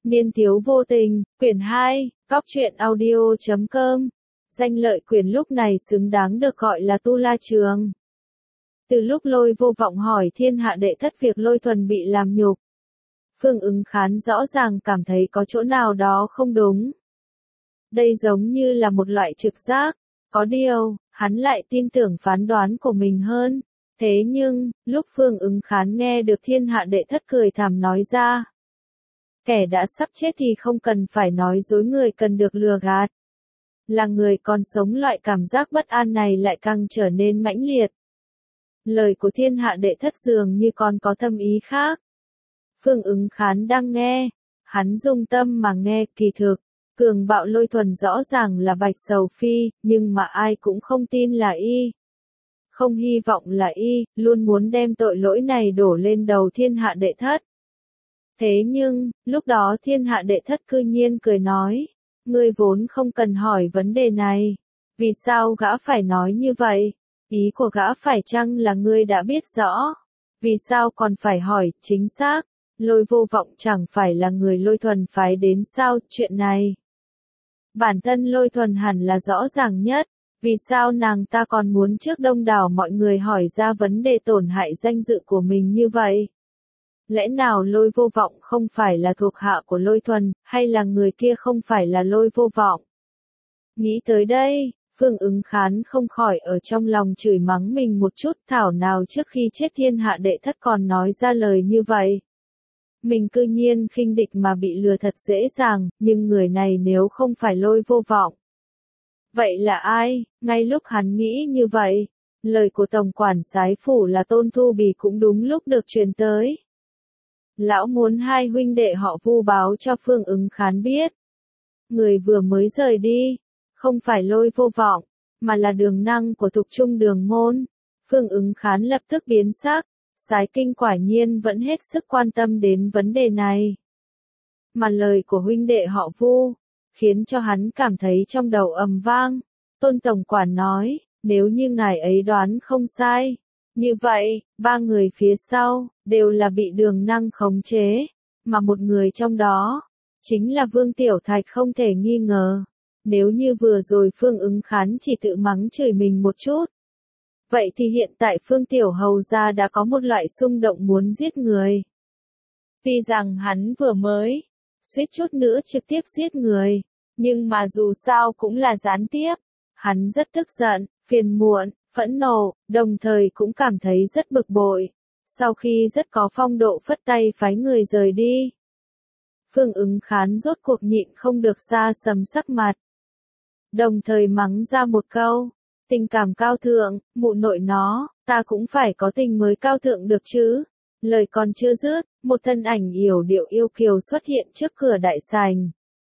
Niên thiếu vô tình, quyển 2, góc truyện audio.com. Danh Lợi Quyền lúc này xứng đáng được gọi là Tu La Trường. Từ lúc Lôi Vô Vọng hỏi thiên hạ đệ thất việc Lôi Thuần bị làm nhục, Phương Ứng Khán rõ ràng cảm thấy có chỗ nào đó không đúng. Đây giống như là một loại trực giác, có điều, hắn lại tin tưởng phán đoán của mình hơn. Thế nhưng, lúc Phương Ứng Khán nghe được thiên hạ đệ thất cười thảm nói ra, kẻ đã sắp chết thì không cần phải nói dối, người cần được lừa gạt. Là người còn sống, loại cảm giác bất an này lại càng trở nên mãnh liệt. Lời của thiên hạ đệ thất dường như còn có thâm ý khác. Phương Ứng Khán đang nghe, hắn dùng tâm mà nghe, kỳ thực, cường bạo Lôi Thuần rõ ràng là Bạch Sầu Phi, nhưng mà ai cũng không tin là y. Không hy vọng là y, luôn muốn đem tội lỗi này đổ lên đầu thiên hạ đệ thất. Thế nhưng, lúc đó thiên hạ đệ thất cư nhiên cười nói, ngươi vốn không cần hỏi vấn đề này. Vì sao gã phải nói như vậy? Ý của gã phải chăng là ngươi đã biết rõ? Vì sao còn phải hỏi, chính xác? Lôi Vô Vọng chẳng phải là người Lôi Thuần phái đến sao? Chuyện này, bản thân Lôi Thuần hẳn là rõ ràng nhất. Vì sao nàng ta còn muốn trước đông đảo mọi người hỏi ra vấn đề tổn hại danh dự của mình như vậy? Lẽ nào Lôi Vô Vọng không phải là thuộc hạ của Lôi Thuần, hay là người kia không phải là Lôi Vô Vọng? Nghĩ tới đây, Phương Ứng Khán không khỏi ở trong lòng chửi mắng mình một chút, thảo nào trước khi chết thiên hạ đệ thất còn nói ra lời như vậy. Mình cư nhiên khinh địch mà bị lừa thật dễ dàng, nhưng người này nếu không phải Lôi Vô Vọng, vậy là ai? Ngay lúc hắn nghĩ như vậy, lời của tổng quản Sái Phủ là Tôn Thu Bì cũng đúng lúc được truyền tới. Lão muốn hai huynh đệ họ Vu báo cho Phương Ứng Khán biết. Người vừa mới rời đi, không phải Lôi Vô Vọng, mà là Đường Năng của Thục Trung Đường Môn. Phương Ứng Khán lập tức biến sắc, Sái Kinh quả nhiên vẫn hết sức quan tâm đến vấn đề này. Mà lời của huynh đệ họ Vu khiến cho hắn cảm thấy trong đầu ầm vang. Tôn tổng quản nói, nếu như ngài ấy đoán không sai, như vậy, ba người phía sau, đều là bị Đường Năng khống chế, mà một người trong đó, chính là Vương Tiểu Thạch không thể nghi ngờ. Nếu như vừa rồi Phương Ứng Khán chỉ tự mắng chửi mình một chút, vậy thì hiện tại Phương Tiểu Hầu gia đã có một loại xung động muốn giết người. Tuy rằng hắn vừa mới suýt chút nữa trực tiếp giết người, nhưng mà dù sao cũng là gián tiếp. Hắn rất tức giận, phiền muộn, phẫn nộ, đồng thời cũng cảm thấy rất bực bội. Sau khi rất có phong độ phất tay phái người rời đi, Phương Ứng Khán rốt cuộc nhịn không được xa sầm sắc mặt. Đồng thời mắng ra một câu, tình cảm cao thượng, mụ nội nó, ta cũng phải có tình mới cao thượng được chứ. Lời còn chưa dứt, một thân ảnh yểu điệu yêu kiều xuất hiện trước cửa đại sảnh.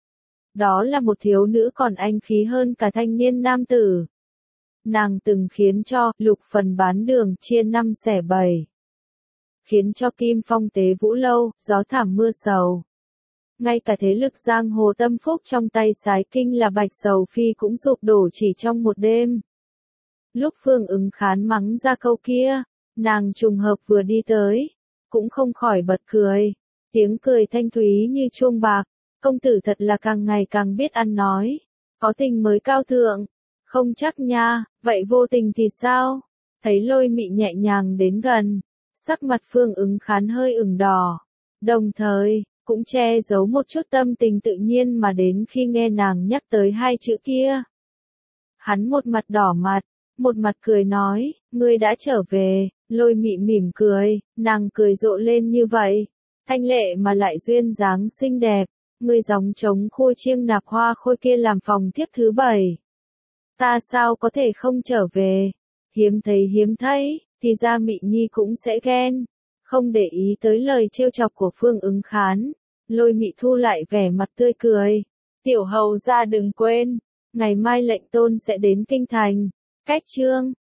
Đó là một thiếu nữ còn anh khí hơn cả thanh niên nam tử. Nàng từng khiến cho Lục Phần bán đường chia 5 xẻ 7. Khiến cho Kim Phong tế vũ lâu, gió thảm mưa sầu. Ngay cả thế lực giang hồ tâm phúc trong tay Sái Kinh là Bạch Sầu Phi cũng sụp đổ chỉ trong một đêm. Lúc Phương Ứng Khán mắng ra câu kia, nàng trùng hợp vừa đi tới, cũng không khỏi bật cười. Tiếng cười thanh thúy như chuông bạc, công tử thật là càng ngày càng biết ăn nói. Có tình mới cao thượng, không chắc nha, vậy vô tình thì sao? Thấy Lôi Mị nhẹ nhàng đến gần, sắc mặt Phương Ứng Khán hơi ửng đỏ, đồng thời cũng che giấu một chút tâm tình tự nhiên mà đến khi nghe nàng nhắc tới hai chữ kia. Hắn một mặt đỏ mặt, một mặt cười nói, ngươi đã trở về. Lôi Mị mỉm cười, nàng cười rộ lên như vậy, thanh lệ mà lại duyên dáng xinh đẹp. Ngươi gióng trống khôi chiêng nạp hoa khôi kia làm phòng tiếp thứ 7. Ta sao có thể không trở về? Hiếm thấy, thì ra Mị Nhi cũng sẽ ghen. Không để ý tới lời trêu chọc của Phương Ứng Khán, Lôi Mị thu lại vẻ mặt tươi cười. Tiểu hầu gia đừng quên, ngày mai lệnh tôn sẽ đến kinh thành. Cách chương